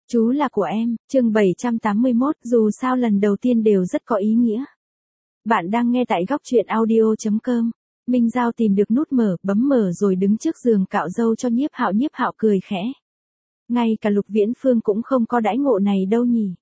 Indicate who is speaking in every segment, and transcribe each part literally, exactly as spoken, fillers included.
Speaker 1: Chú là của em, chương bảy trăm tám mươi mốt, dù sao lần đầu tiên đều rất có ý nghĩa. Bạn đang nghe tại góc truyện audio chấm com. Minh Giao tìm được nút mở, bấm mở rồi đứng trước giường cạo râu cho Nhiếp Hạo. Nhiếp Hạo cười khẽ. Ngay cả Lục Viễn Phương cũng không có đãi ngộ này đâu nhỉ.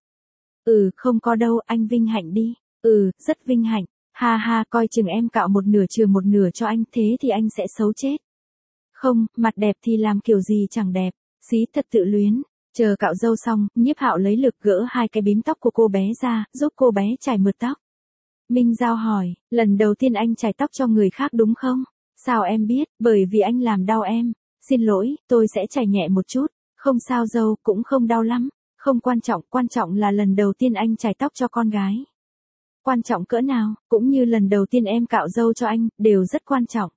Speaker 1: Ừ, không có đâu, anh vinh hạnh đi. Ừ, rất vinh hạnh. Ha ha, coi chừng em cạo một nửa trừ một nửa cho anh, thế thì anh sẽ xấu chết. Không, mặt đẹp thì làm kiểu gì chẳng đẹp. Xí thật tự luyến. Chờ cạo râu xong, Nhiếp Hạo lấy lực gỡ hai cái bím tóc của cô bé ra, giúp cô bé chải mượt tóc. Minh Giao hỏi, lần đầu tiên anh chải tóc cho người khác đúng không? Sao em biết? Bởi vì anh làm đau em. Xin lỗi, tôi sẽ chải nhẹ một chút. Không sao dâu, cũng không đau lắm. Không quan trọng, quan trọng là lần đầu tiên anh chải tóc cho con gái. Quan trọng cỡ nào, cũng như lần đầu tiên em cạo râu cho anh, đều rất quan trọng.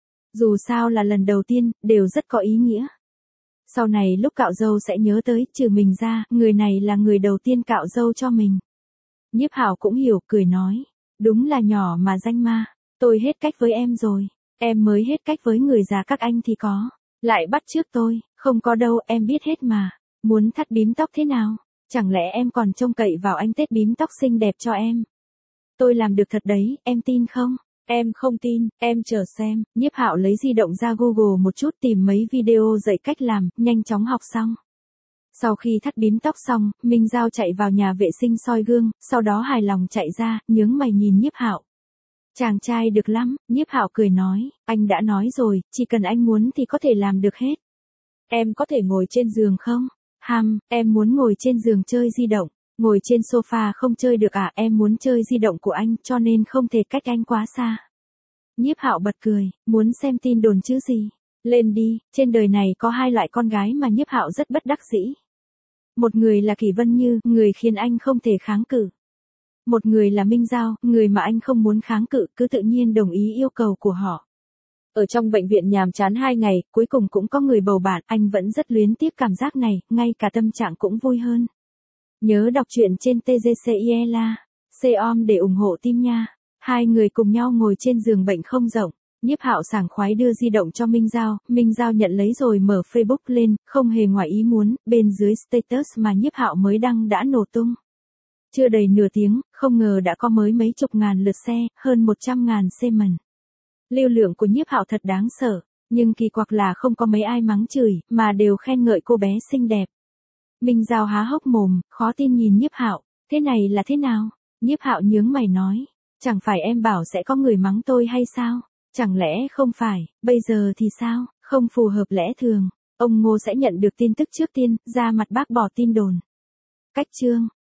Speaker 1: Dù sao là lần đầu tiên, đều rất có ý nghĩa. Sau này lúc cạo râu sẽ nhớ tới, trừ mình ra, người này là người đầu tiên cạo râu cho mình. Nhiếp Hạo cũng hiểu, cười nói. Đúng là nhỏ mà danh ma. Tôi hết cách với em rồi. Em mới hết cách với người già các anh thì có. Lại bắt chước tôi, không có đâu, em biết hết mà. Muốn thắt bím tóc thế nào? Chẳng lẽ em còn trông cậy vào anh tết bím tóc xinh đẹp cho em? Tôi làm được thật đấy, em tin không? Em không tin, em chờ xem. Nhiếp Hạo lấy di động ra Google một chút, tìm mấy video dạy cách làm, nhanh chóng học xong. Sau khi thắt bím tóc xong, Minh Giao chạy vào nhà vệ sinh soi gương, sau đó hài lòng chạy ra, nhướng mày nhìn Nhiếp Hạo. Chàng trai được lắm, Nhiếp Hạo cười nói, anh đã nói rồi, chỉ cần anh muốn thì có thể làm được hết. Em có thể ngồi trên giường không? Hăm, em muốn ngồi trên giường chơi di động. Ngồi trên sofa không chơi được à, em muốn chơi di động của anh, cho nên không thể cách anh quá xa. Nhiếp Hạo bật cười, muốn xem tin đồn chứ gì. Lên đi, trên đời này có hai loại con gái mà Nhiếp Hạo rất bất đắc dĩ. Một người là Kỷ Vân Như, người khiến anh không thể kháng cự. Một người là Minh Giao, người mà anh không muốn kháng cự, cứ tự nhiên đồng ý yêu cầu của họ. Ở trong bệnh viện nhàm chán hai ngày, cuối cùng cũng có người bầu bạn, anh vẫn rất luyến tiếc cảm giác này, ngay cả tâm trạng cũng vui hơn. Nhớ đọc truyện trên tê giê xê i e lờ a, com để ủng hộ team nha. Hai người cùng nhau ngồi trên giường bệnh không rộng. Nhiếp Hạo sảng khoái đưa di động cho Minh Giao, Minh Giao nhận lấy rồi mở Facebook lên, không hề ngoài ý muốn, bên dưới status mà Nhiếp Hạo mới đăng đã nổ tung. Chưa đầy nửa tiếng, không ngờ đã có mới mấy chục ngàn lượt xe, hơn một trăm ngàn comment. Lưu lượng của Nhiếp Hạo thật đáng sợ, nhưng kỳ quặc là không có mấy ai mắng chửi, mà đều khen ngợi cô bé xinh đẹp. Minh Giao há hốc mồm, khó tin nhìn Nhiếp Hạo, thế này là thế nào? Nhiếp Hạo nhướng mày nói, chẳng phải em bảo sẽ có người mắng tôi hay sao? Chẳng lẽ không phải, bây giờ thì sao? Không phù hợp lẽ thường. Ông Ngô sẽ nhận được tin tức trước tiên, ra mặt bác bỏ tin đồn. Cách chương